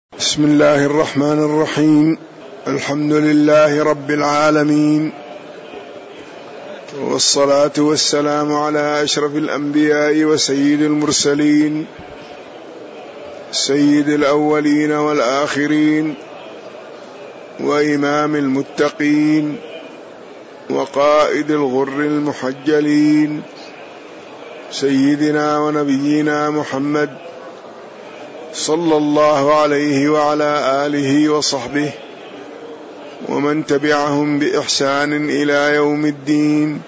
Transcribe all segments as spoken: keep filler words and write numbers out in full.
بسم الله الرحمن الرحيم. الحمد لله رب العالمين، والصلاة والسلام على أشرف الأنبياء وسيد المرسلين، سيد الأولين والآخرين، وإمام المتقين، وقائد الغر المحجلين، سيدنا ونبينا محمد صلى الله عليه وعلى آله وصحبه ومن تبعهم بإحسان إلى يوم الدين،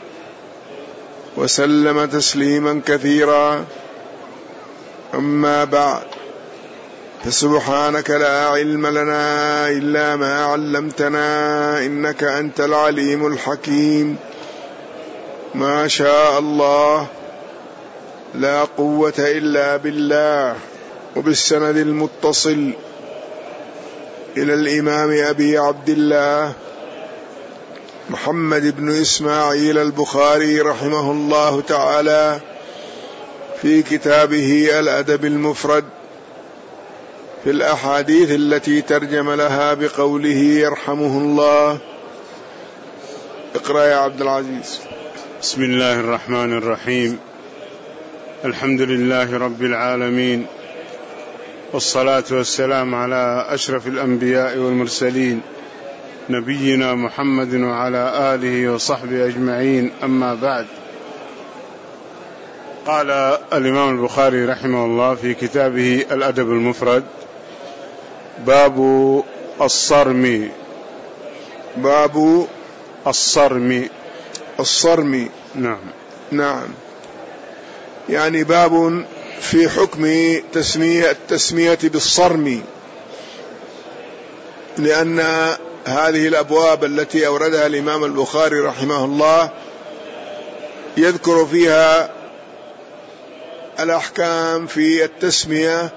وسلم تسليما كثيرا. أما بعد، فسبحانك لا علم لنا إلا ما علمتنا إنك أنت العليم الحكيم. ما شاء الله، لا قوة إلا بالله. وبالسند المتصل إلى الإمام أبي عبد الله محمد بن إسماعيل البخاري رحمه الله تعالى في كتابه الأدب المفرد في الأحاديث التي ترجم لها بقوله يرحمه الله. اقرأ يا عبد العزيز. بسم الله الرحمن الرحيم. الحمد لله رب العالمين، والصلاة والسلام على أشرف الأنبياء والمرسلين، نبينا محمد وعلى آله وصحبه أجمعين. أما بعد، قال الإمام البخاري رحمه الله في كتابه الأدب المفرد: باب الصرم. باب الصرم. الصرم. نعم نعم، يعني باب في حكم تسمية التسمية بالصرم، لأن هذه الأبواب التي أوردها الإمام البخاري رحمه الله يذكر فيها الأحكام في التسمية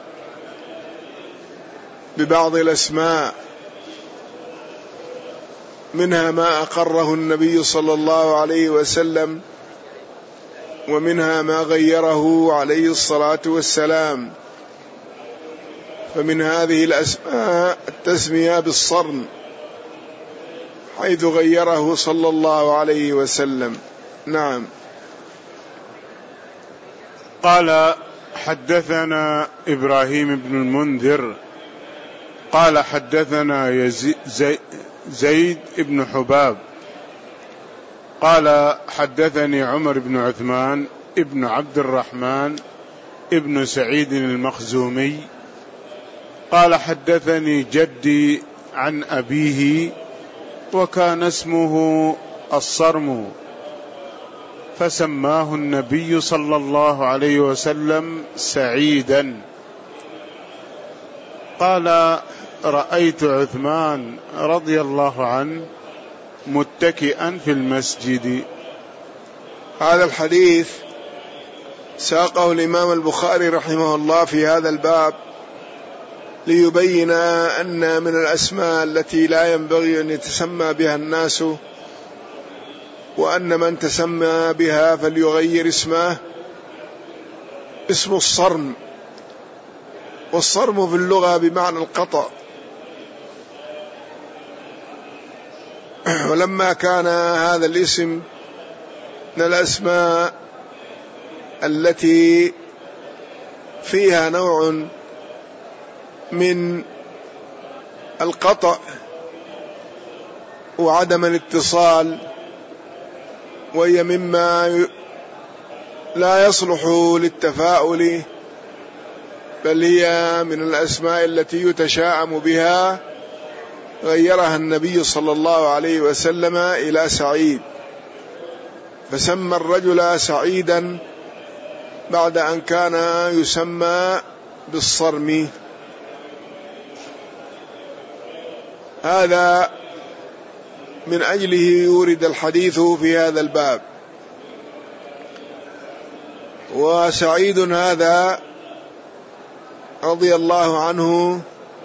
ببعض الأسماء، منها ما أقره النبي صلى الله عليه وسلم، ومنها ما غيره عليه الصلاة والسلام. فمن هذه الأسماء التسمية بالصرم، حيث غيره صلى الله عليه وسلم. نعم. قال: حدثنا إبراهيم بن المنذر قال حدثنا يزي زي زيد بن حباب قال حدثني عمر بن عثمان ابن عبد الرحمن ابن سعيد المخزومي قال حدثني جدي عن أبيه وكان اسمه الصرم، فسماه النبي صلى الله عليه وسلم سعيدا. قال: رأيت عثمان رضي الله عنه متكئا في المسجد. هذا الحديث ساقه الإمام البخاري رحمه الله في هذا الباب ليبين أن من الأسماء التي لا ينبغي أن يتسمى بها الناس، وأن من تسمى بها فليغير اسمه، اسم الصرم. والصرم في اللغة بمعنى القطع، ولما كان هذا الاسم من الأسماء التي فيها نوع من القطع وعدم الاتصال، وهي مما لا يصلح للتفاؤل، بل هي من الأسماء التي يتشاءم بها، غيرها النبي صلى الله عليه وسلم إلى سعيد، فسمى الرجل سعيدا بعد أن كان يسمى بالصرم. هذا من أجله يورد الحديث في هذا الباب. وسعيد هذا رضي الله عنه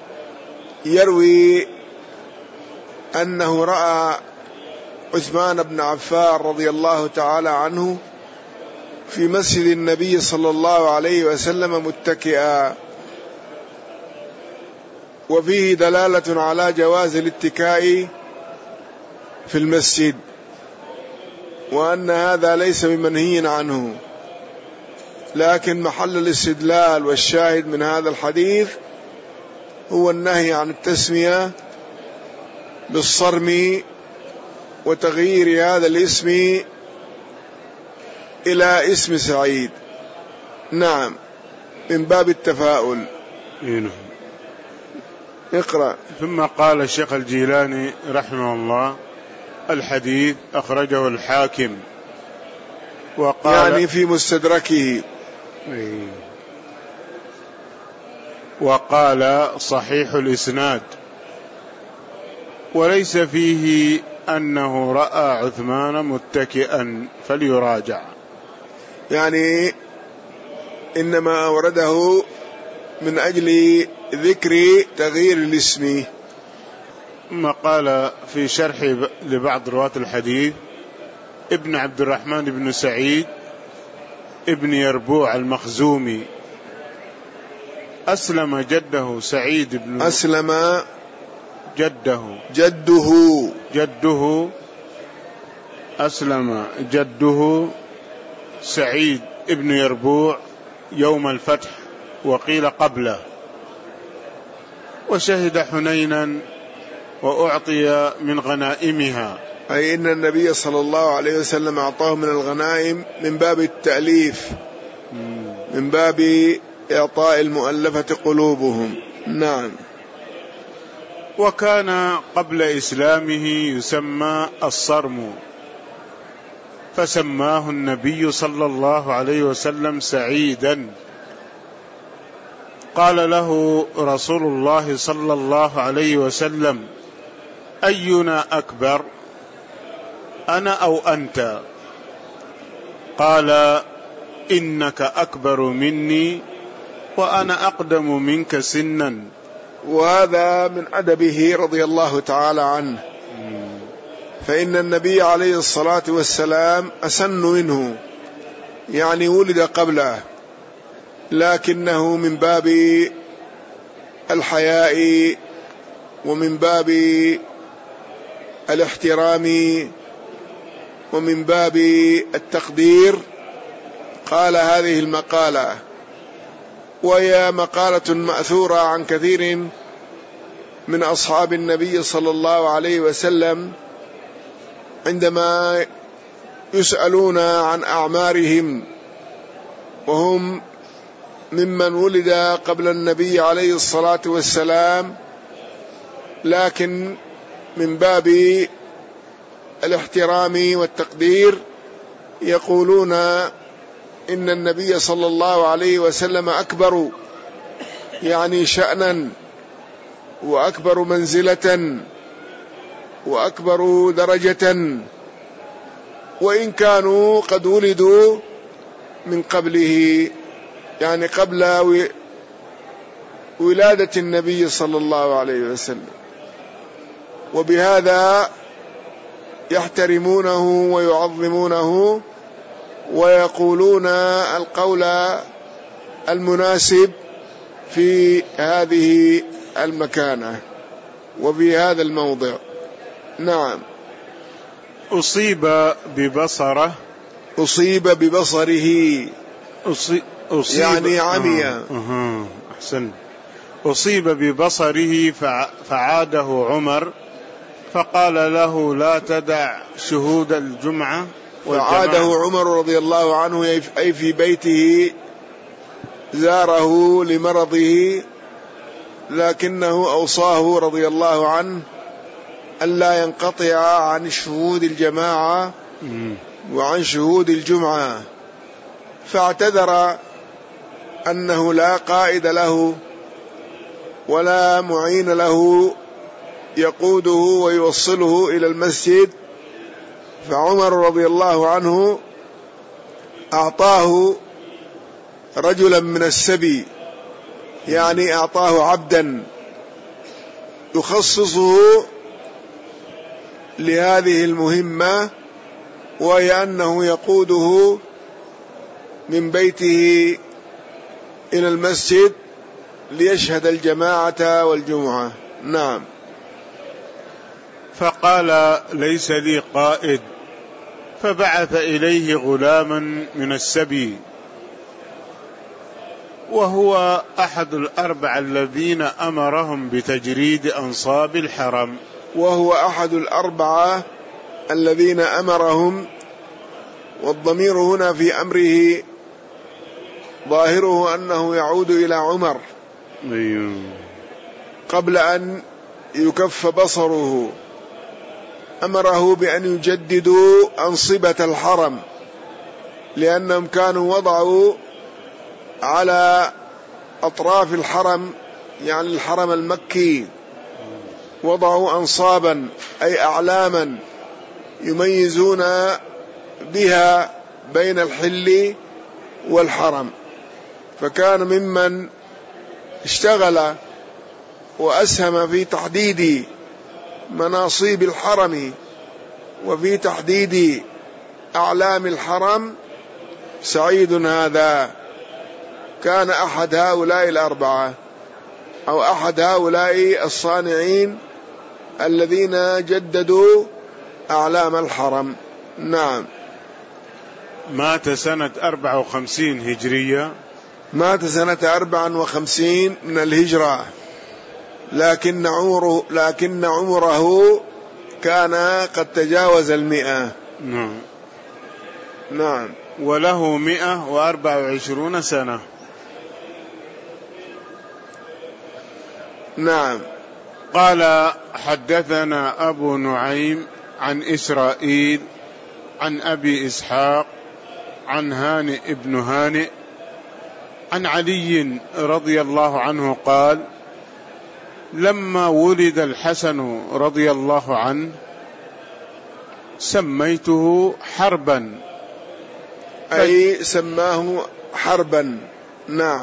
يروي أنه رأى عثمان بن عفان رضي الله تعالى عنه في مسجد النبي صلى الله عليه وسلم متكئا، وفيه دلالة على جواز الاتكاء في المسجد، وأن هذا ليس بمنهي عنه، لكن محل الاستدلال والشاهد من هذا الحديث هو النهي عن التسمية بالصرم وتغيير هذا الاسم إلى اسم سعيد. نعم، من باب التفاؤل. اقرأ. ثم قال الشيخ الجيلاني رحمه الله: الحديث أخرجه الحاكم وقال يعني في مستدركه، وقال صحيح الإسناد، وليس فيه أنه رأى عثمان متكئا فليراجع. يعني إنما أورده من أجل ذكر تغيير الاسم. ثم قال في شرح لبعض رواة الحديث: ابن عبد الرحمن بن سعيد ابن يربوع المخزومي أسلم جده سعيد بن أسلم جده جده جده أسلم جده سعيد ابن يربوع يوم الفتح، وقيل قبله، وشهد حنينا وأعطي من غنائمها، أي إن النبي صلى الله عليه وسلم أعطاه من الغنائم من باب التأليف، من باب إعطاء المؤلفة قلوبهم. نعم. وكان قبل إسلامه يسمى الصرم، فسماه النبي صلى الله عليه وسلم سعيدا. قال له رسول الله صلى الله عليه وسلم: أينا أكبر، أنا أو أنت؟ قال: إنك أكبر مني وأنا أقدم منك سنا. وهذا من أدبه رضي الله تعالى عنه، فإن النبي عليه الصلاة والسلام أسن منه، يعني ولد قبله، لكنه من باب الحياء ومن باب الاحترام ومن باب التقدير قال هذه المقالة، وهي مقالة مأثورة عن كثير من أصحاب النبي صلى الله عليه وسلم عندما يسألون عن أعمارهم، وهم ممن ولد قبل النبي عليه الصلاة والسلام، لكن من باب الاحترام والتقدير يقولون إن النبي صلى الله عليه وسلم أكبر، يعني شأنا وأكبر منزلة وأكبر درجة، وإن كانوا قد ولدوا من قبله، يعني قبل ولادة النبي صلى الله عليه وسلم، وبهذا يحترمونه ويعظمونه ويقولون القول المناسب في هذه المكانة وفي هذا الموضع. نعم. أصيب ببصره أصيب ببصره أصيب يعني عمي. آه. آه. أحسن. أصيب ببصره فعاده عمر فقال له: لا تدع شهود الجمعة والجماعة. فعاده عمر رضي الله عنه، أي في بيته زاره لمرضه، لكنه أوصاه رضي الله عنه ألا ينقطع عن شهود الجماعة وعن شهود الجمعة، فاعتذر أنه لا قائد له ولا معين له يقوده ويوصله إلى المسجد، فعمر رضي الله عنه أعطاه رجلا من السبي، يعني أعطاه عبدا يخصصه لهذه المهمة، وهي أنه يقوده من بيته إلى المسجد ليشهد الجماعة والجمعة. نعم. فقال ليس لي قائد، فبعث إليه غلاما من السبي، وهو أحد الأربعة الذين أمرهم بتجريد أنصاب الحرم. وهو أحد الأربعة الذين أمرهم، والضمير هنا في أمره ظاهره أنه يعود إلى عمر قبل أن يكف بصره. أمره بأن يجددوا أنصبة الحرم، لأنهم كانوا وضعوا على أطراف الحرم، يعني الحرم المكي، وضعوا أنصابا أي أعلاما يميزون بها بين الحل والحرم. فكان ممن اشتغل وأسهم في تحديد مناصيب الحرم وفي تحديد أعلام الحرم سعيد هذا. كان أحد هؤلاء الأربعة أو أحد هؤلاء الصانعين الذين جددوا أعلام الحرم. نعم. مات سنة أربعة وخمسين هجرية. مات سنة أربعة وخمسين من الهجرة، لكن عمره, لكن عمره كان قد تجاوز المئة. نعم. نعم. وله مئة وأربعة وعشرون سنة. نعم. قال حدثنا أبو نعيم عن إسرائيل عن أبي إسحاق عن هانئ ابن هانئ عن علي رضي الله عنه قال: لما ولد الحسن رضي الله عنه سميته حربا، أي سماه حربا. نعم.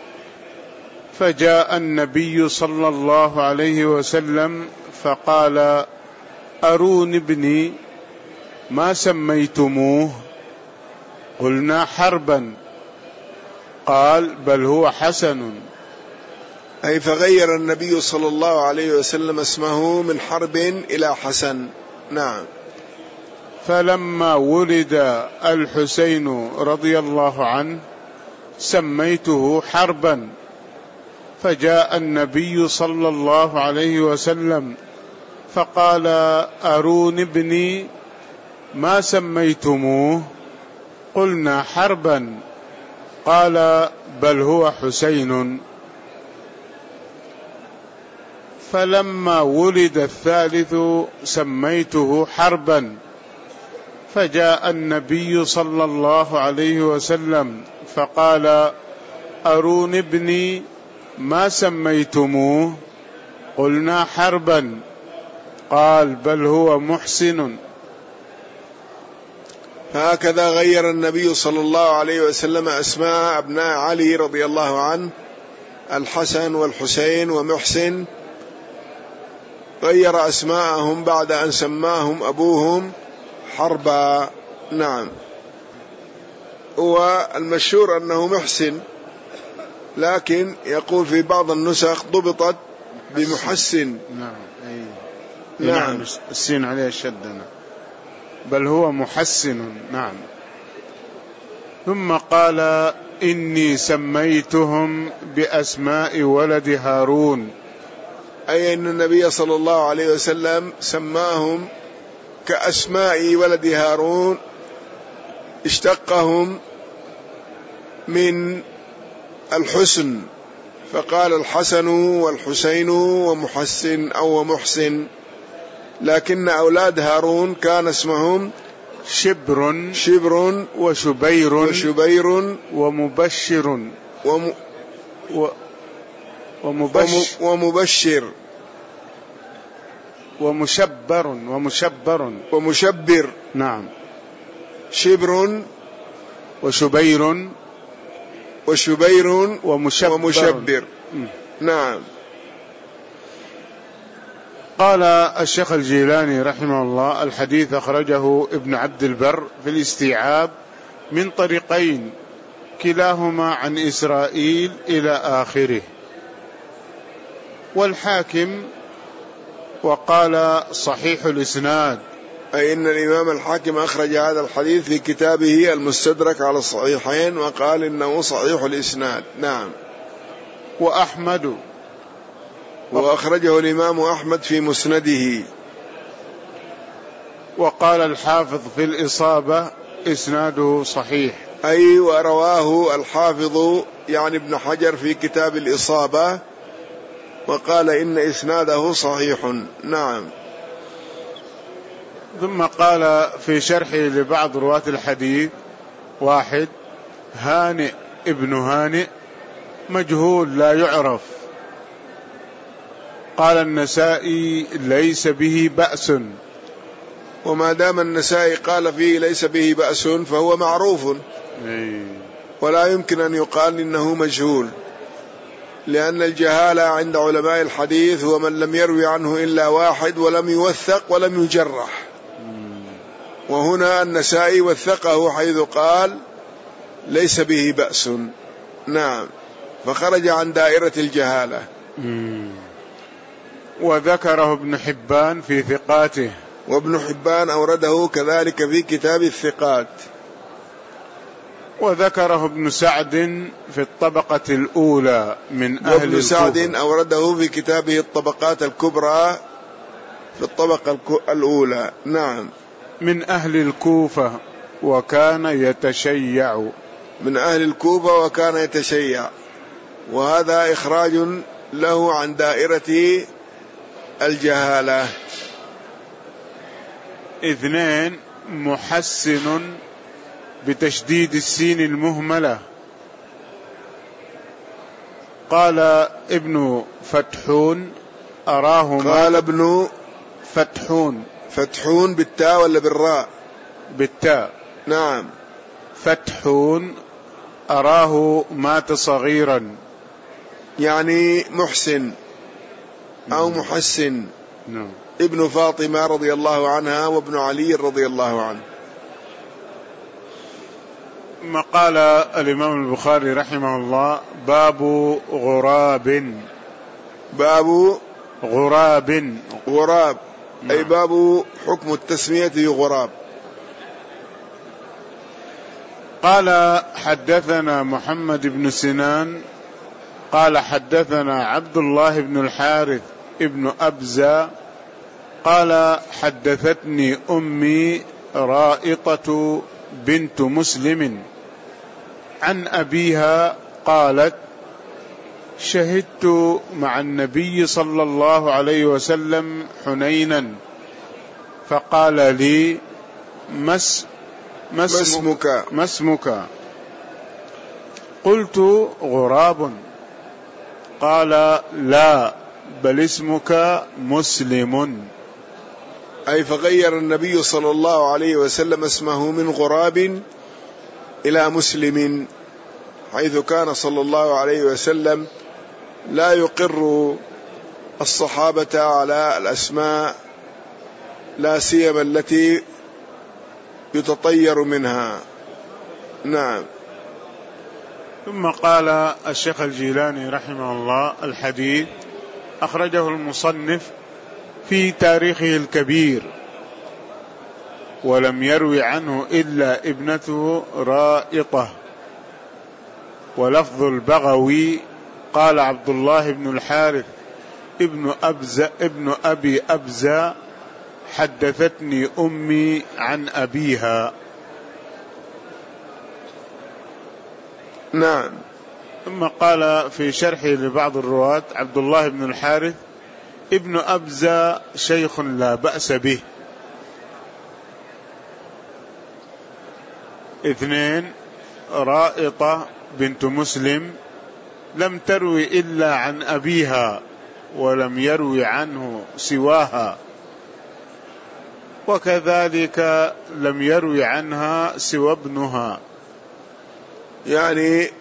فجاء النبي صلى الله عليه وسلم فقال: أروني ابني ما سميتموه؟ قلنا حربا. قال: بل هو حسن. أي فغير النبي صلى الله عليه وسلم اسمه من حرب إلى حسن. نعم. فلما ولد الحسين رضي الله عنه سميته حربا، فجاء النبي صلى الله عليه وسلم فقال: أروني ابني ما سميتموه؟ قلنا حربا. قال: بل هو حسين. فلما ولد الثالث سميته حربا، فجاء النبي صلى الله عليه وسلم فقال: أروني ابني ما سميتموه؟ قلنا حربا. قال: بل هو محسن. هكذا غير النبي صلى الله عليه وسلم أسماء أبناء علي رضي الله عنه، الحسن والحسين ومحسن، غير أسماءهم بعد أن سماهم أبوهم حربا. نعم. والمشهور أنه محسن، لكن يقول في بعض النسخ ضبطت بمحسن. نعم. أي. نعم. نعم. السين عليه الشدة. بل هو محسن. نعم. ثم قال: إني سميتهم بأسماء ولد هارون. أي أن النبي صلى الله عليه وسلم سماهم كأسماء ولد هارون، اشتقهم من الحسن، فقال الحسن والحسين ومحسن أو ومحسن. لكن أولاد هارون كان اسمهم شبر شبر وشبير وشبير ومبشر وم و ومبشر ومبشر ومشبر ومشبر ومشبر. نعم. شبر وشبير وشبير ومشبر, ومشبر. نعم. قال الشيخ الجيلاني رحمه الله: الحديث أخرجه ابن عبد البر في الاستيعاب من طريقين كلاهما عن إسرائيل إلى آخره. والحاكم وقال صحيح الإسناد، أي إن الإمام الحاكم أخرج هذا الحديث في كتابه المستدرك على الصحيحين وقال إنه صحيح الإسناد. نعم. وأحمد، وأخرجه الإمام أحمد في مسنده. وقال الحافظ في الإصابة إسناده صحيح، أي ورواه الحافظ يعني ابن حجر في كتاب الإصابة وقال إن إسناده صحيح. نعم. ثم قال في شرحه لبعض رواة الحديث: واحد، هانئ ابن هانئ مجهول لا يعرف. قال النسائي: ليس به بأس. وما دام النسائي قال فيه ليس به بأس فهو معروف، ولا يمكن أن يقال إنه مجهول، لأن الجهالة عند علماء الحديث هو من لم يروي عنه إلا واحد ولم يوثق ولم يجرح، وهنا النسائي وثقه حيث قال ليس به بأس. نعم. فخرج عن دائرة الجهالة. وذكره ابن حبان في ثقاته، وابن حبان أورده كذلك في كتاب الثقات. وذكره ابن سعد في الطبقة الأولى من أهل الكوفة. وابن سعد أورده في كتابه الطبقات الكبرى في الطبقة الأولى. نعم. من أهل الكوفة وكان يتشيع. من أهل الكوفة وكان يتشيع، وهذا إخراج له عن دائرة الجهالة. اثنين، محسن بتشديد السين المهملة. قال ابن فتحون أراه قال ابن فتحون فتحون بالتاء ولا بالراء؟ بالتاء. نعم. فتحون أراه مات صغيرا، يعني محسن أو محسن. نعم. ابن فاطمة رضي الله عنها وابن علي رضي الله عنه. ثم قال الإمام البخاري رحمه الله: باب غراب. باب غراب. غراب أي باب حكم التسمية غراب. قال: حدثنا محمد بن سنان قال حدثنا عبد الله بن الحارث ابن أبزة قال: حدثتني أمي رائطة بنت مسلم عن أبيها قالت: شهدت مع النبي صلى الله عليه وسلم حنينا فقال لي: مس ما اسمك؟ ما اسمك؟ قلت: غراب. قال: لا، بل اسمك مسلم. أي فغير النبي صلى الله عليه وسلم اسمه من غراب إلى مسلم، حيث كان صلى الله عليه وسلم لا يقر الصحابة على الأسماء، لا سيما التي يتطير منها. نعم. ثم قال الشيخ الجيلاني رحمه الله: الحديث أخرجه المصنف في تاريخه الكبير، ولم يروي عنه إلا ابنته رائطة. ولفظ البغوي: قال عبد الله بن الحارث ابن أبزة ابن أبي أبزة حدثتني أمي عن أبيها. نعم. ثم قال في شرحه لبعض الرواة: عبد الله بن الحارث ابن أبزة شيخ لا بأس به. اثنين، رائطة بنت مسلم لم تروي إلا عن أبيها ولم يروي عنه سواها، وكذلك لم يروي عنها سوى ابنها، يعني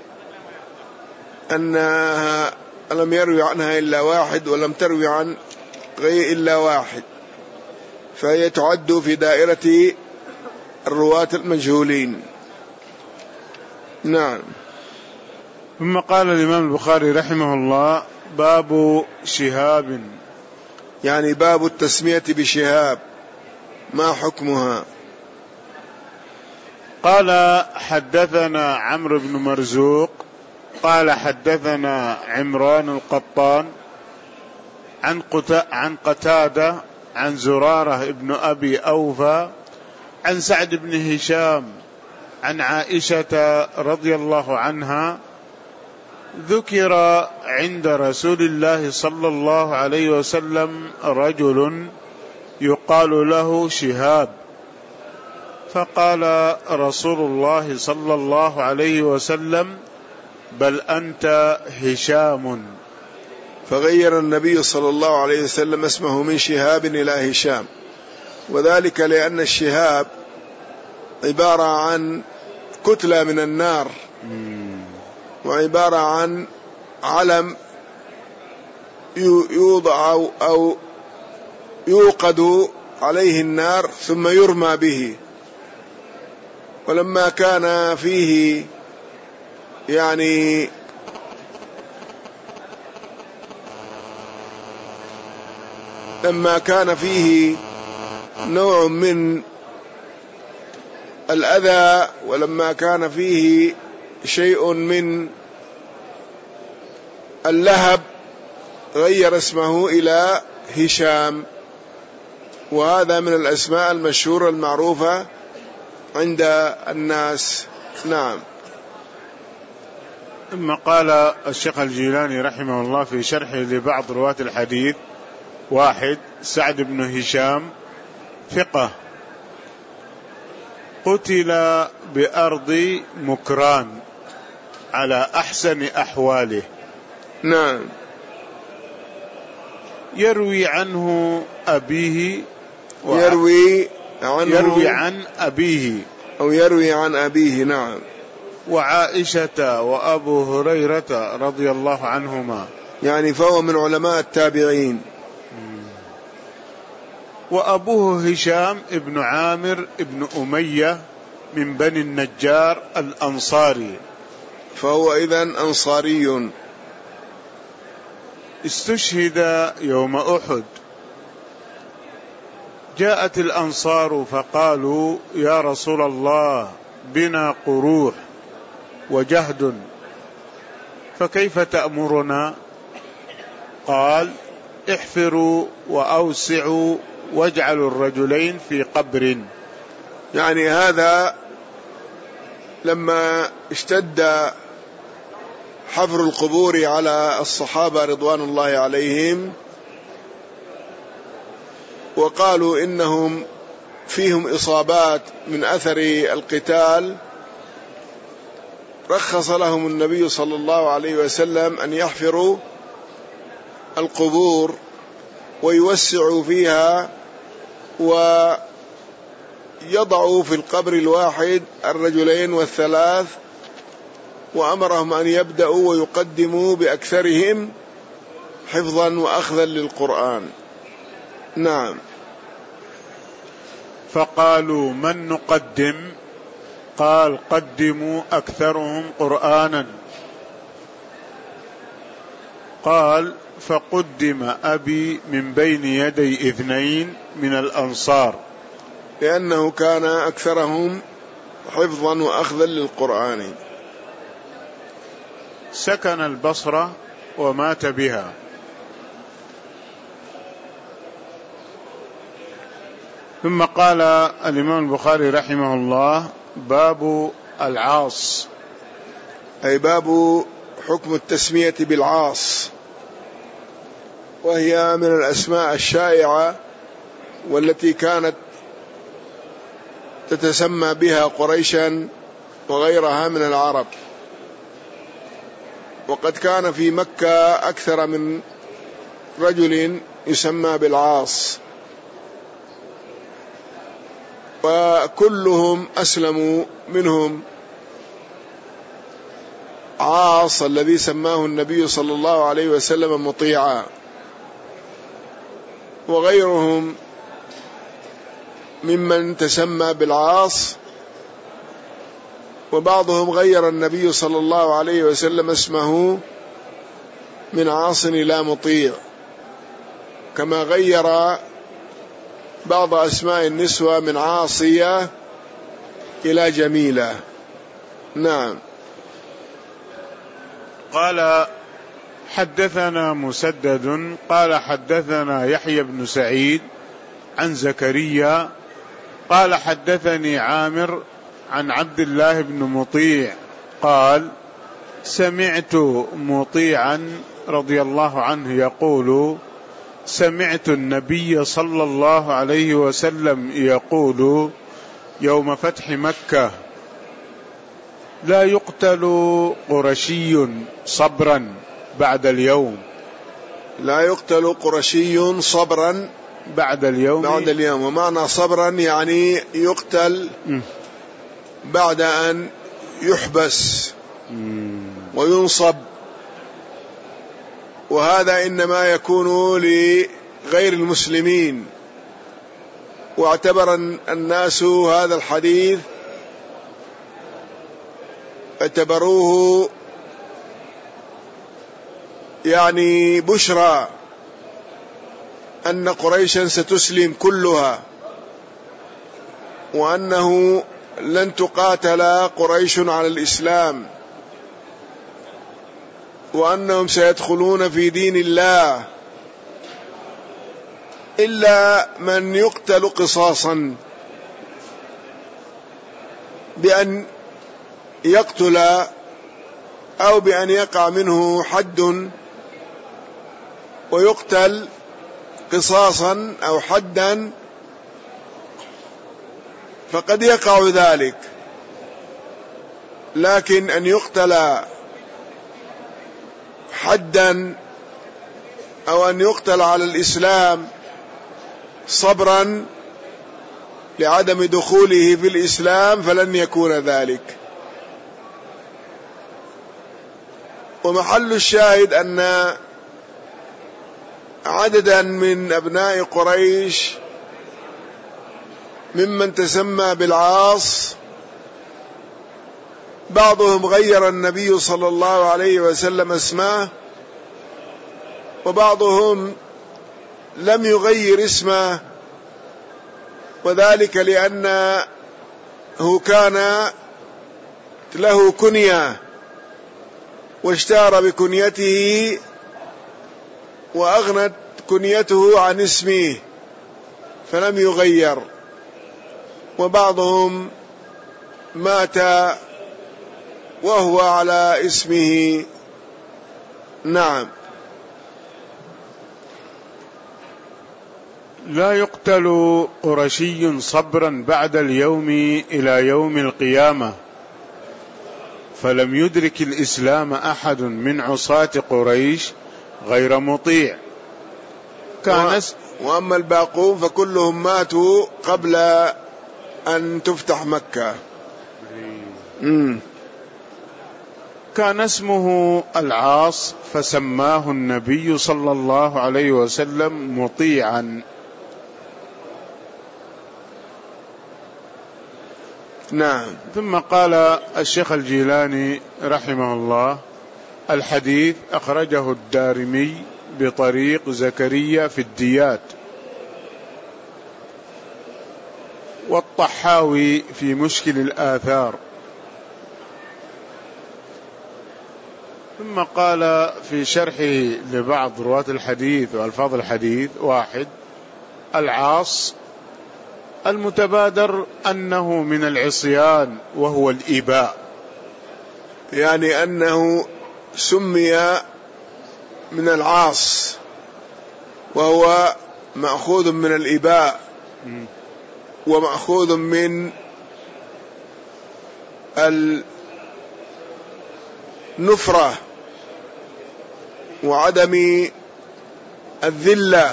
أنها لم يروي عنها إلا واحد ولم تروي عن غير إلا واحد، فهي تعد في دائرة الرواة المجهولين. نعم. ثم قال الإمام البخاري رحمه الله: باب شهاب، يعني باب التسمية بشهاب، ما حكمها؟ قال حدثنا عمرو بن مرزوق قال حدثنا عمران القطان عن عن قتادة عن زرارة بن أبي أوفى عن سعد بن هشام عن عائشة رضي الله عنها ذكر عند رسول الله صلى الله عليه وسلم رجل يقال له شهاب، فقال رسول الله صلى الله عليه وسلم بل أنت هشام، فغير النبي صلى الله عليه وسلم اسمه من شهاب إلى هشام، وذلك لأن الشهاب عبارة عن كتلة من النار، وعبارة عن علم يوضع أو يوقد عليه النار ثم يرمى به. ولما كان فيه يعني لما كان فيه نوع من الأذى، ولما كان فيه شيء من اللهب، غير اسمه إلى هشام، وهذا من الأسماء المشهورة المعروفة عند الناس. نعم. ثم قال الشيخ الجيلاني رحمه الله في شرحه لبعض رواة الحديث: واحد، سعد بن هشام ثقة، قتل بأرض مكران على أحسن أحواله. نعم. يروي عنه أبيه و... يروي عنه يروي عن أبيه أو يروي عن أبيه. نعم. وعائشة وأبو هريرة رضي الله عنهما، يعني فهو من علماء التابعين. وأبوه هشام ابن عامر ابن أمية من بني النجار الأنصاري، فهو إذن أنصاري. استشهد يوم أحد. جاءت الأنصار فقالوا: يا رسول الله، بنا قروح وجهد، فكيف تأمرنا؟ قال: احفروا وأوسعوا واجعلوا الرجلين في قبر. يعني هذا لما اشتد حفر القبور على الصحابة رضوان الله عليهم، وقالوا إنهم فيهم إصابات من أثر القتال، رخص لهم النبي صلى الله عليه وسلم أن يحفروا القبور ويوسعوا فيها، ويضعوا في القبر الواحد الرجلين والثلاث، وأمرهم أن يبدأوا ويقدموا بأكثرهم حفظا وأخذا للقرآن. نعم. فقالوا: من نقدم؟ قال: قدموا أكثرهم قرآنا. قال: فقدم أبي من بين يدي اثنين من الأنصار، لأنه كان أكثرهم حفظا وأخذا للقرآن. سكن البصرة ومات بها. ثم قال الإمام البخاري رحمه الله: باب العاص، أي باب حكم التسمية بالعاص، وهي من الأسماء الشائعة والتي كانت تتسمى بها قريشا وغيرها من العرب. وقد كان في مكة أكثر من رجل يسمى بالعاص، وكلهم أسلموا. منهم عاص الذي سماه النبي صلى الله عليه وسلم مطيعا، وغيرهم ممن تسمى بالعاص، وبعضهم غير النبي صلى الله عليه وسلم اسمه من عاص إلى مطيع، كما غير بعض أسماء النسوة من عاصية إلى جميلة. نعم. قال حدثنا مسدد قال حدثنا يحيى بن سعيد عن زكريا قال حدثني عامر عن عبد الله بن مطيع قال سمعت مطيعا رضي الله عنه يقول سمعت النبي صلى الله عليه وسلم يقول يوم فتح مكة لا يقتل قرشي صبرا بعد اليوم. لا يقتل قرشي صبرا بعد اليوم بعد اليوم ومعنى صبرا يعني يقتل بعد أن يحبس وينصب، وهذا إنما يكون لغير المسلمين. واعتبر الناس هذا الحديث اعتبروه يعني بشرى أن قريشا ستسلم كلها، وأنه لن تقاتل قريش على الإسلام، وأنهم سيدخلون في دين الله إلا من يقتل قصاصا بأن يقتل أو بأن يقع منه حد ويقتل قصاصا أو حدا، فقد يقع ذلك. لكن أن يقتل حدا أو أن يقتل على الإسلام صبرا لعدم دخوله في الإسلام فلن يكون ذلك. ومحل الشاهد أن عددا من أبناء قريش ممن تسمى بالعاص بعضهم غير النبي صلى الله عليه وسلم اسمه، وبعضهم لم يغير اسمه، وذلك لأنه كان له كنية واشتهر بكنيته وأغنت كنيته عن اسمه فلم يغير. وبعضهم مات وهو على اسمه. نعم. لا يقتل قرشي صبرا بعد اليوم إلى يوم القيامة، فلم يدرك الإسلام أحد من عصاة قريش غير مطيع كان. وأما الباقون فكلهم ماتوا قبل أن تفتح مكة. مم. كان اسمه العاص فسماه النبي صلى الله عليه وسلم مطيعا. نعم. ثم قال الشيخ الجيلاني رحمه الله الحديث أخرجه الدارمي بطريق زكريا في الديات، والطحاوي في مشكل الآثار. ثم قال في شرحه لبعض رواة الحديث وألفاظ الحديث: واحد، العاص المتبادر أنه من العصيان وهو الإباء، يعني أنه سمي من العاص وهو مأخوذ من الإباء ومأخوذ من النفرة وعدم الذلة.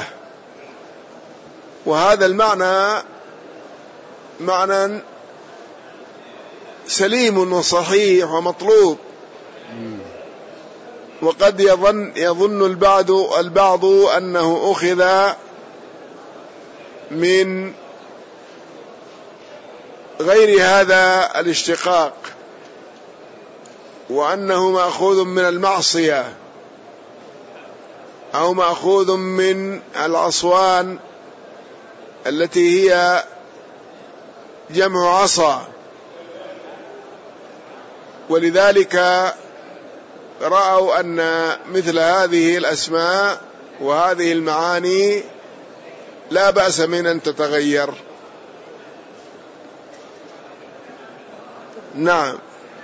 وهذا المعنى معنى سليم وصحيح ومطلوب. وقد يظن يظن البعض البعض أنه أخذ من غير هذا الاشتقاق، وأنه مأخوذ من المعصية، أو مأخوذ من العصوان التي هي جمع عصا، ولذلك رأوا أن مثل هذه الأسماء وهذه المعاني لا بأس من أن تتغير. نعم.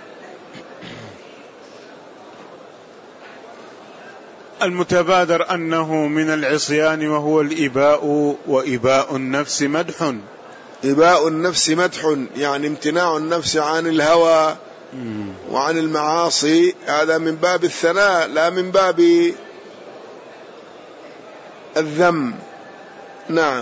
المتبادر أنه من العصيان وهو الإباء، وإباء النفس مدح. إباء النفس مدح يعني امتناع النفس عن الهوى وعن المعاصي، هذا من باب الثناء لا من باب الذم. نعم.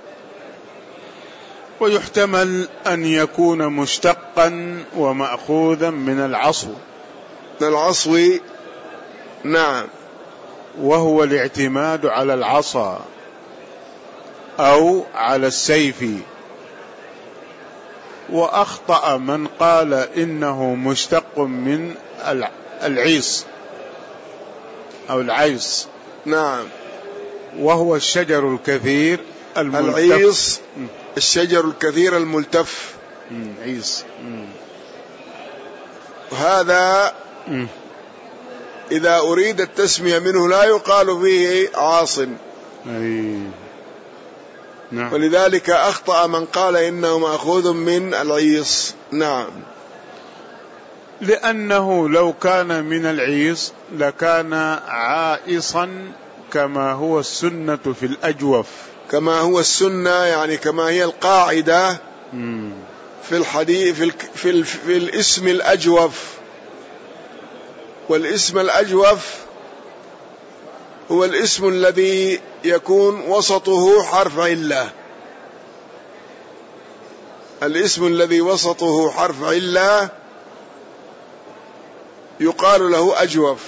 ويحتمل أن يكون مشتقا ومأخوذا من العصو. من العصو. نعم. وهو الاعتماد على العصا أو على السيف. وأخطأ من قال إنه مشتق من العيص أو العيص. نعم. وهو الشجر الكثير الملتف. العيص الشجر الكثير الملتف. عيص. وهذا إذا أريد التسمية منه لا يقال فيه عاصم. نعم. ولذلك أخطأ من قال إنه مأخوذ من العيص. نعم. لأنه لو كان من العيص لكان عائصا كما هو السنة في الأجوف. كما هو السنة يعني كما هي القاعدة مم. في الحديث في, ال... في, ال... في الاسم الأجوف. والاسم الأجوف هو الاسم الذي يكون وسطه حرف علة. الاسم الذي وسطه حرف علة يقال له أجوف.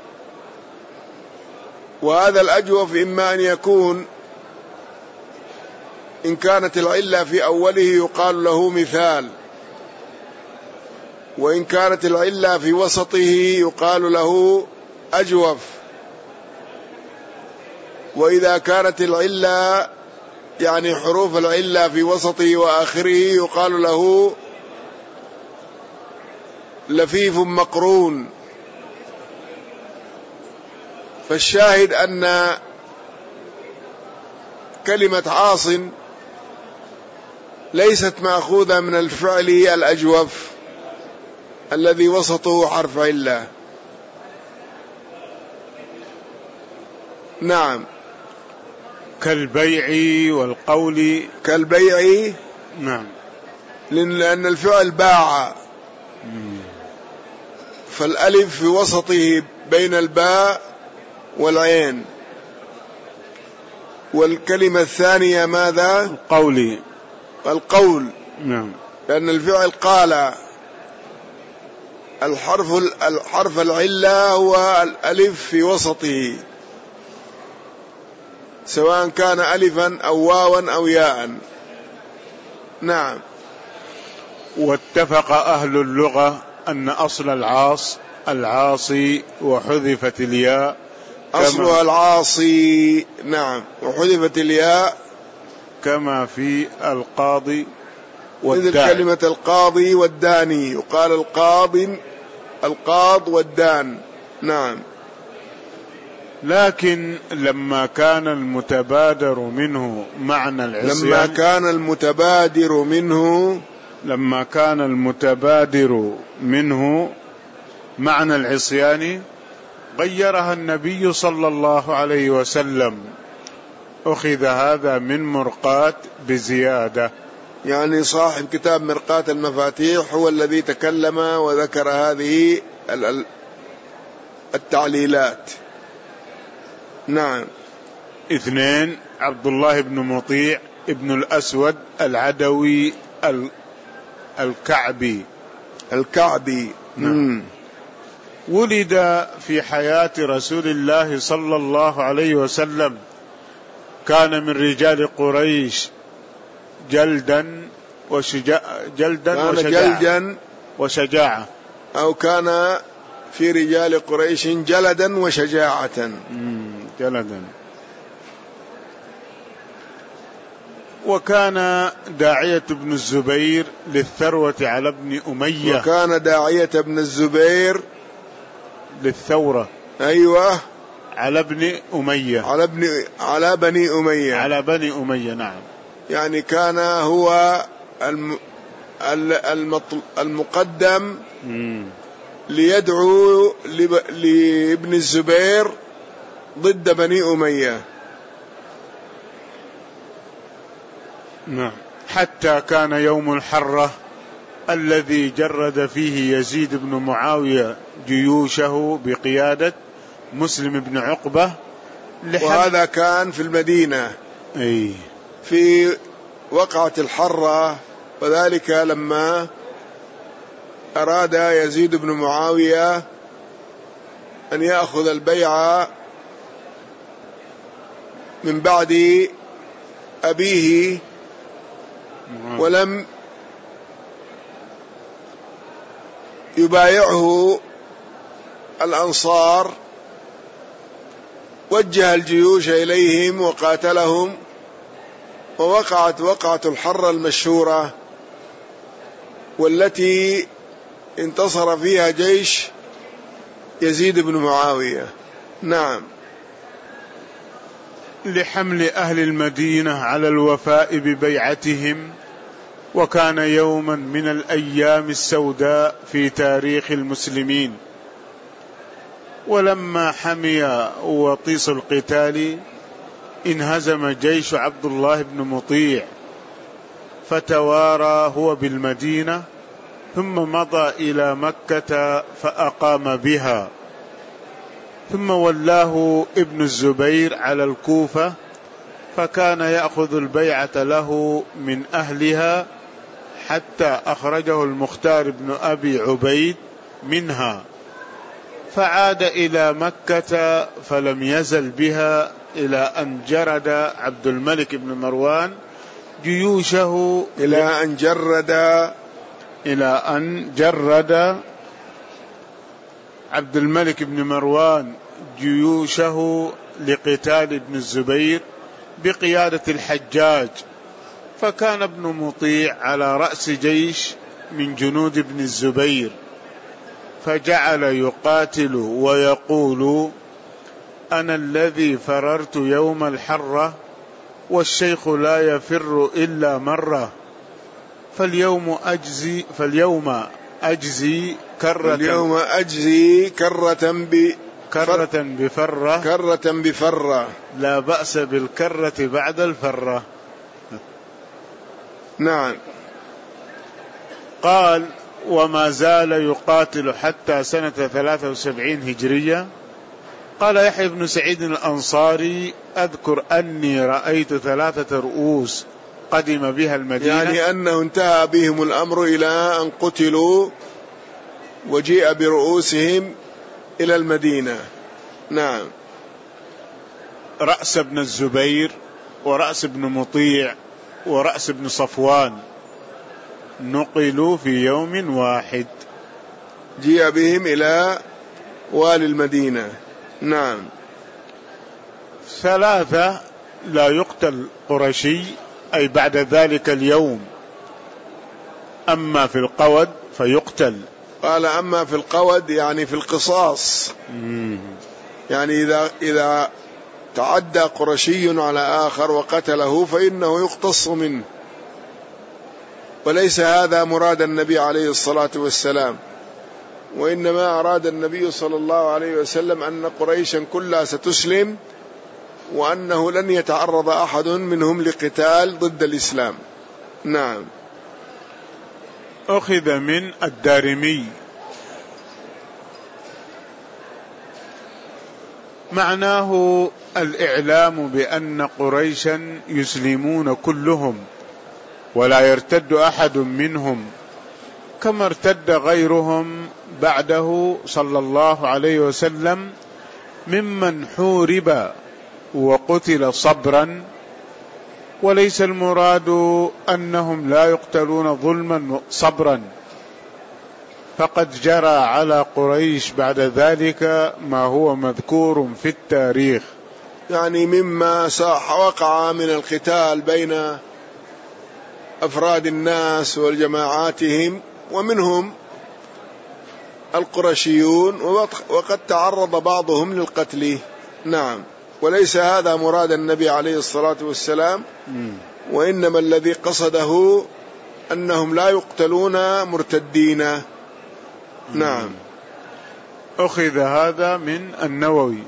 وهذا الأجوف إما أن يكون إن كانت العلة في أوله يقال له مثال، وإن كانت العلة في وسطه يقال له أجوف، وإذا كانت العلة يعني حروف العلة في وسطه وآخره يقال له لفيف مقرون. فالشاهد أن كلمة عاص ليست مأخوذة من الفعل الأجوف الذي وسطه حرف علة. نعم. كالبيع والقول. كالبيع. نعم. لأن الفعل باع، فالألف في وسطه بين الباء والعين. والكلمة الثانية ماذا؟ القول. القول. نعم. لأن الفعل قال الحرف الحرف العلة هو الألف في وسطه سواء كان ألفا أو واوا أو ياء. نعم. واتفق أهل اللغة أن أصل العاص العاصي وحذفت الياء. أصلها العاصي. نعم. وحذفت الياء كما في القاضي مثل كلمة القاضي والداني، يقال القاضي القاض والدان. نعم. لكن لما كان المتبادر منه معنى العصيان لما كان المتبادر منه لما كان المتبادر منه معنى العصيان غيرها النبي صلى الله عليه وسلم. أخذ هذا من مرقاة بزيادة. يعني صاحب كتاب مرقاة المفاتيح هو الذي تكلم وذكر هذه التعليلات. نعم. اثنين. عبد الله بن مطيع ابن الأسود العدوي الكعبي. الكعبي. نعم. ولد في حياة رسول الله صلى الله عليه وسلم، كان من رجال قريش جلدا وشجاع جلدا وشجاعة جلدا وشجاعة أو كان في رجال قريش جلدا وشجاعة. جلدا. وكان داعية ابن الزبير للثروة على ابن أمية وكان داعية ابن الزبير للثورة أيوة على ابن أمية على ابن على بني أمية على بني أمية نعم. يعني كان هو الم المقدم مم. ليدعو لابن الزبير ضد بني أمية. نعم. حتى كان يوم الحرة الذي جرد فيه يزيد بن معاوية جيوشه بقيادة مسلم بن عقبة، وهذا كان في المدينة أي في وقعة الحرة، وذلك لما أراد يزيد بن معاوية أن يأخذ البيعة من بعد أبيه ولم يبايعه الأنصار، وجه الجيوش إليهم وقاتلهم، ووقعت وقعة الحرة المشهورة والتي انتصر فيها جيش يزيد بن معاوية. نعم. لحمل أهل المدينة على الوفاء ببيعتهم، وكان يوما من الأيام السوداء في تاريخ المسلمين. ولما حمي وطيس القتال انهزم جيش عبد الله بن مطيع، فتوارى هو بالمدينة، ثم مضى إلى مكة فأقام بها، ثم ولاه ابن الزبير على الكوفة، فكان يأخذ البيعة له من أهلها حتى أخرجه المختار بن أبي عبيد منها، فعاد إلى مكة فلم يزل بها إلى أن جرد عبد الملك بن مروان جيوشه إلى أن جرد إلى أن جرد عبد الملك بن مروان جيوشه لقتال ابن الزبير بقيادة الحجاج، فكان ابن مطيع على رأس جيش من جنود ابن الزبير، فجعل يقاتل ويقول: أنا الذي فررت يوم الحرة، والشيخ لا يفر إلا مرة، فاليوم أجزي فاليوم أجزي كرة اليوم أجزي كرة ب كرة بفرة كرة بفرة لا بأس بالكرة بعد الفرة. نعم. قال: وما زال يقاتل حتى سنة ثلاثة وسبعين هجرية. قال يحيى بن سعيد الأنصاري: أذكر أني رأيت ثلاثة رؤوس قدم بها المدينة، يعني أنه انتهى بهم الأمر إلى أن قتلوا وجيء برؤوسهم إلى المدينة. نعم. رأس ابن الزبير ورأس ابن مطيع ورأس ابن صفوان نقلوا في يوم واحد، جيء بهم إلى والي المدينة. نعم. ثلاثة لا يقتل قرشي أي بعد ذلك اليوم، أما في القود فيقتل. قال: أما في القود يعني في القصاص، يعني إذا إذا تعدى قرشي على آخر وقتله فإنه يقتص منه، وليس هذا مراد النبي عليه الصلاة والسلام، وإنما أراد النبي صلى الله عليه وسلم أن قريشا كلها ستسلم، وأنه لن يتعرض أحد منهم لقتال ضد الإسلام. نعم. أخذ من الدارمي. معناه الإعلام بأن قريشا يسلمون كلهم ولا يرتد أحد منهم، كما ارتد غيرهم بعده صلى الله عليه وسلم ممن حورب وقتل صبرا، وليس المراد أنهم لا يقتلون ظلما صبرا، فقد جرى على قريش بعد ذلك ما هو مذكور في التاريخ يعني مما وقع من القتال بين أفراد الناس والجماعاتهم، ومنهم القرشيون، وقد تعرض بعضهم للقتل. نعم، وليس هذا مراد النبي عليه الصلاة والسلام، وإنما الذي قصده أنهم لا يقتلون مرتدين. نعم. أخذ هذا من النووي.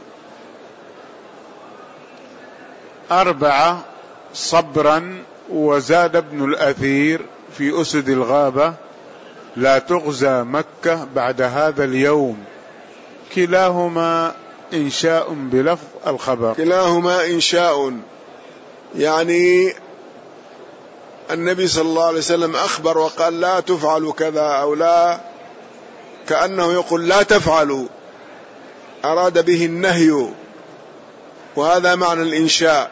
أربعة صبرا. وزاد ابن الأثير في أسد الغابة: لا تغزى مكة بعد هذا اليوم. كلاهما إنشاء بلفظ الخبر. كلاهما إنشاء، يعني النبي صلى الله عليه وسلم أخبر وقال لا تفعلوا كذا أو لا، كأنه يقول لا تفعلوا، أراد به النهي، وهذا معنى الإنشاء.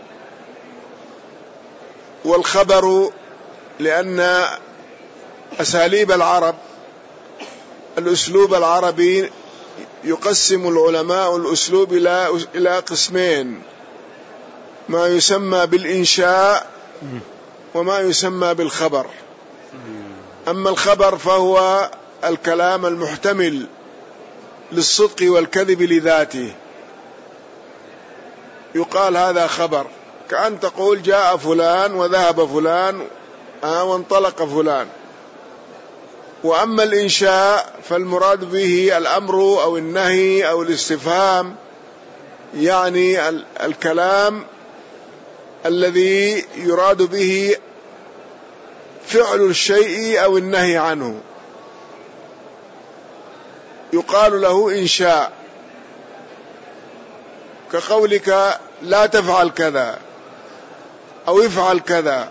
والخبر لأن أساليب العرب، الأسلوب العربي يقسم العلماء الأسلوب إلى قسمين: ما يسمى بالإنشاء وما يسمى بالخبر. أما الخبر فهو الكلام المحتمل للصدق والكذب لذاته، يقال هذا خبر، كأن تقول جاء فلان وذهب فلان وانطلق فلان. وأما الإنشاء فالمراد به الأمر أو النهي أو الاستفهام، يعني الكلام الذي يراد به فعل الشيء أو النهي عنه، يقال له إنشاء، كقولك لا تفعل كذا أو افعل كذا.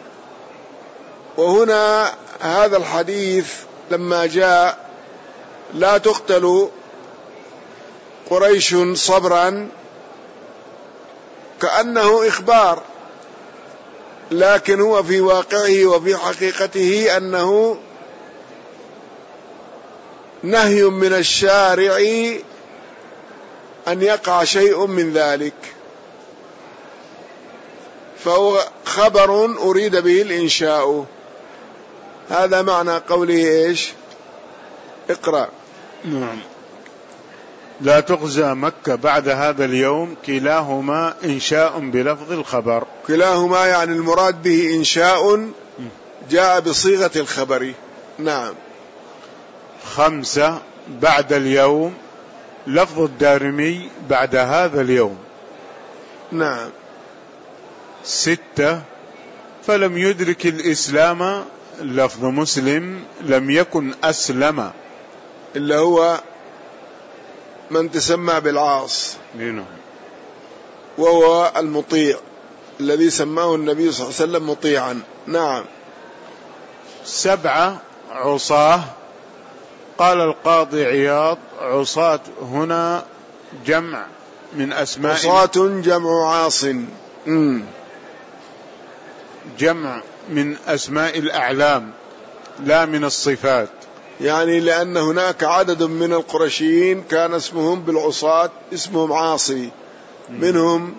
وهنا هذا الحديث لما جاء لا تقتل قريش صبرا، كأنه إخبار، لكن هو في واقعه وفي حقيقته أنه نهي من الشارع أن يقع شيء من ذلك، فهو خبر أريد به الإنشاء. هذا معنى قوله إيش؟ اقرأ. نعم. لا تغزى مكة بعد هذا اليوم. كلاهما إنشاء بلفظ الخبر. كلاهما يعني المراد به إنشاء جاء بصيغة الخبر. نعم. خمسة بعد اليوم. لفظ الدارمي بعد هذا اليوم. نعم. ستة فلم يدرك الإسلام. لفظ مسلم لم يكن أسلم، إلا هو من تسمى بالعاص، وهو المطيع الذي سماه النبي صلى الله عليه وسلم مطيعا. نعم. سبعة عصاه. قال القاضي عياض: عصاة هنا جمع من أسماء، عصاة جمع عاص، جمع من أسماء الأعلام لا من الصفات، يعني لأن هناك عدد من القرشيين كان اسمهم بالعصاة اسمهم عاصي، منهم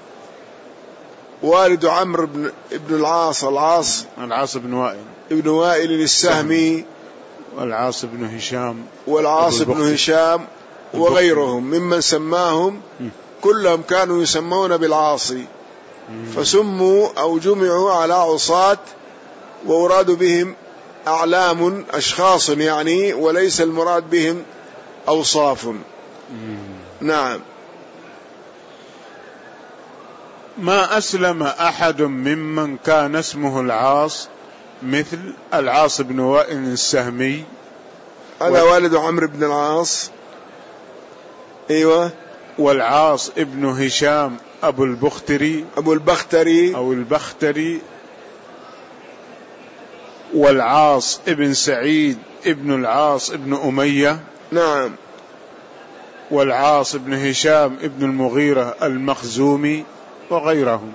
والد عمرو بن ابن العاص العاص العاص بن وائل ابن وائل السهمي، والعاص بن هشام والعاص بن هشام وغيرهم ممن سماهم، كلهم كانوا يسمون بالعاصي، فسموا أو جمعوا على عصاة، وأراد بهم أعلام أشخاص يعني، وليس المراد بهم أوصاف. نعم. ما أسلم أحد ممن كان اسمه العاص، مثل العاص بن وائل السهمي، هذا والد عمرو بن العاص. أيوة. والعاص ابن هشام أبو البختري أبو البختري أو البختري، والعاص ابن سعيد ابن العاص ابن أمية. نعم. والعاص ابن هشام ابن المغيرة المخزومي وغيرهم.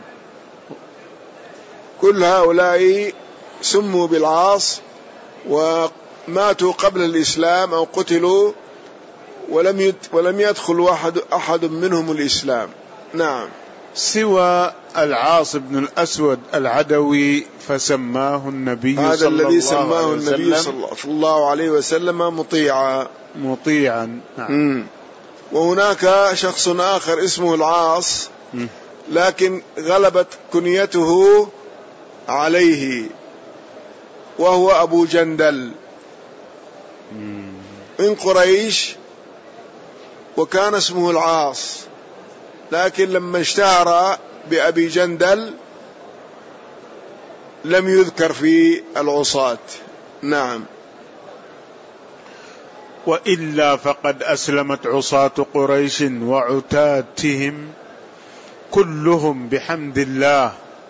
كل هؤلاء سموا بالعاص وماتوا قبل الإسلام أو قتلوا ولم ولم يدخل واحد أحد منهم الإسلام. نعم. سوى العاص بن الأسود العدوي فسماه النبي هذا صلى الذي الله سماه عليه النبي وسلم صلى الله عليه وسلم مطيعا مطيعا. نعم. وهناك شخص آخر اسمه العاص لكن غلبت كنيته عليه وهو أبو جندل من قريش، وكان اسمه العاص، لكن لما اشتهر بأبي جندل لم يذكر في العصاة. نعم. وإلا فقد أسلمت عصاة قريش وعتاتهم كلهم بحمد الله،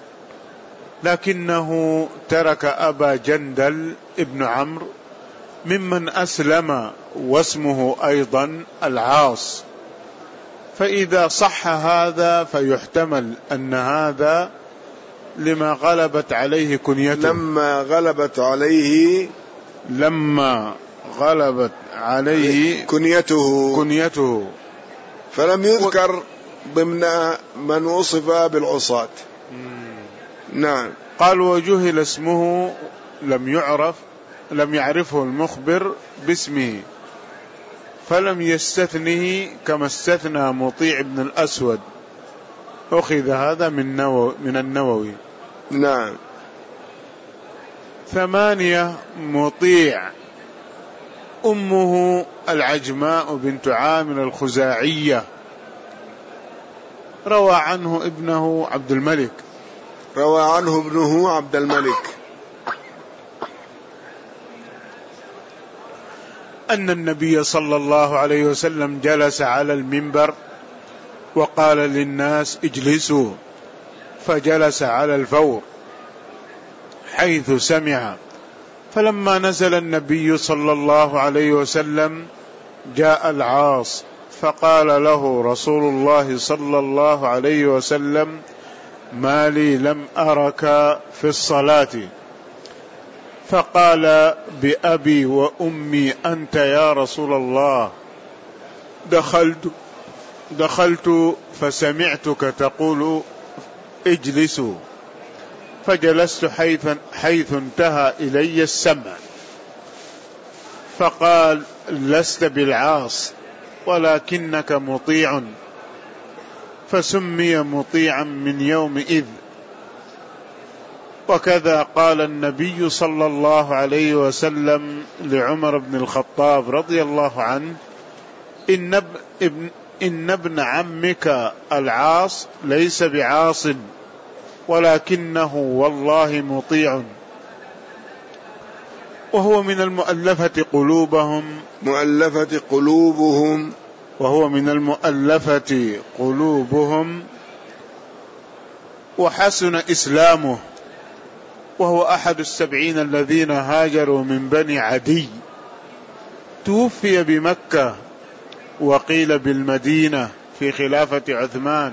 لكنه ترك أبا جندل ابن عمرو ممن أسلم واسمه أيضا العاص، فإذا صح هذا فيحتمل أن هذا لما غلبت عليه كنيته لما غلبت عليه لما غلبت عليه كنيته كنيته فلم يذكر ضمن من وصف بالعصاة. نعم. قال وجهل اسمه لم يعرف لم يعرفه المخبر باسمه فلم يستثنه كما استثنى مطيع بن الأسود. أخذ هذا من, نو من النووي. نعم. ثمانية مطيع أمه العجماء بنت عامر الخزاعية، روى عنه ابنه عبد الملك روى عنه ابنه عبد الملك أن النبي صلى الله عليه وسلم جلس على المنبر وقال للناس اجلسوا، فجلس على الفور حيث سمع، فلما نزل النبي صلى الله عليه وسلم جاء العاص فقال له رسول الله صلى الله عليه وسلم ما لي لم أرك في الصلاة؟ فقال بأبي وأمي أنت يا رسول الله، دخلت دخلت فسمعتك تقول اجلسوا، فجلست حيث, حيث انتهى إلي السمع، فقال لست بالعاص ولكنك مطيع، فسمي مطيعا من يومئذ. وكذا قال النبي صلى الله عليه وسلم لعمر بن الخطاب رضي الله عنه إن ابن, إن ابن عمك العاص ليس بعاص ولكنه والله مطيع. وهو من المؤلفة قلوبهم مؤلفة قلوبهم وهو من المؤلفة قلوبهم وحسن إسلامه، وهو أحد السبعين الذين هاجروا من بني عدي، توفي بمكة وقيل بالمدينة في خلافة عثمان.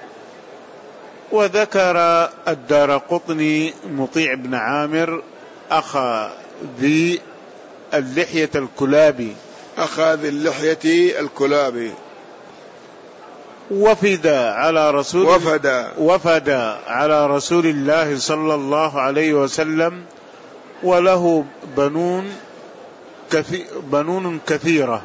وذكر الدارقطني مطيع بن عامر أخا ذي اللحية الكلابي أخذ اللحية الكلابي وفد على رسول وفد وفد على رسول الله صلى الله عليه وسلم، وله بنون كثير بنون كثيرة،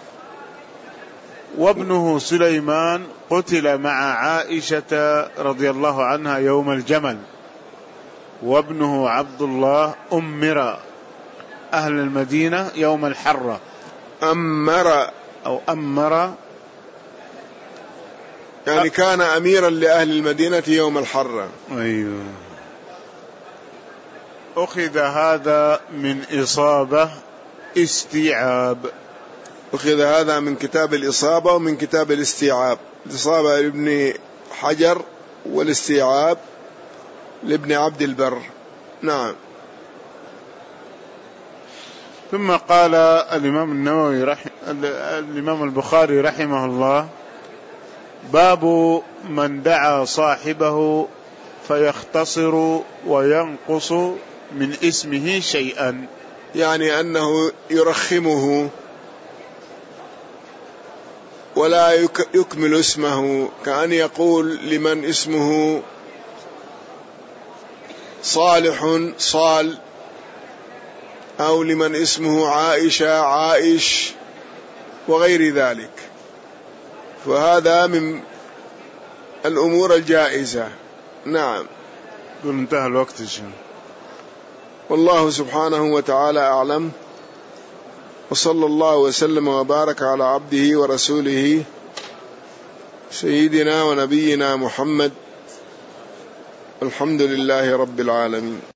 وابنه سليمان قتل مع عائشة رضي الله عنها يوم الجمل، وابنه عبد الله أمر أهل المدينة يوم الحرة. أمر أو أمر يعني كان أميرا لأهل المدينة يوم الحرة. أيوه. أخذ هذا من إصابة استيعاب أخذ هذا من كتاب الإصابة ومن كتاب الاستيعاب. الإصابة لابن حجر والاستيعاب لابن عبد البر. نعم. ثم قال الإمام النووي رحم الإمام البخاري رحمه الله باب من دعا صاحبه فيختصر وينقص من اسمه شيئا، يعني أنه يرخمه ولا يكمل اسمه، كأن يقول لمن اسمه صالح صال، أو لمن اسمه عائشة عائش وغير ذلك، فهذا من الأمور الجائزة. نعم. قل انتهى الوقت إن شاء الله. والله سبحانه وتعالى أعلم، وصلى الله وسلم وبارك على عبده ورسوله سيدنا ونبينا محمد، الحمد لله رب العالمين.